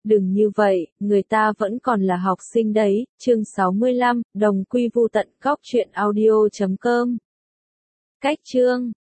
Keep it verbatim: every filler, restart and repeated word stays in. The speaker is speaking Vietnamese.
Đừng như vậy, người ta vẫn còn là học sinh đấy. Chương sáu mươi lăm, đồng quy vu tận. Góc truyện audio chấm com. Cách chương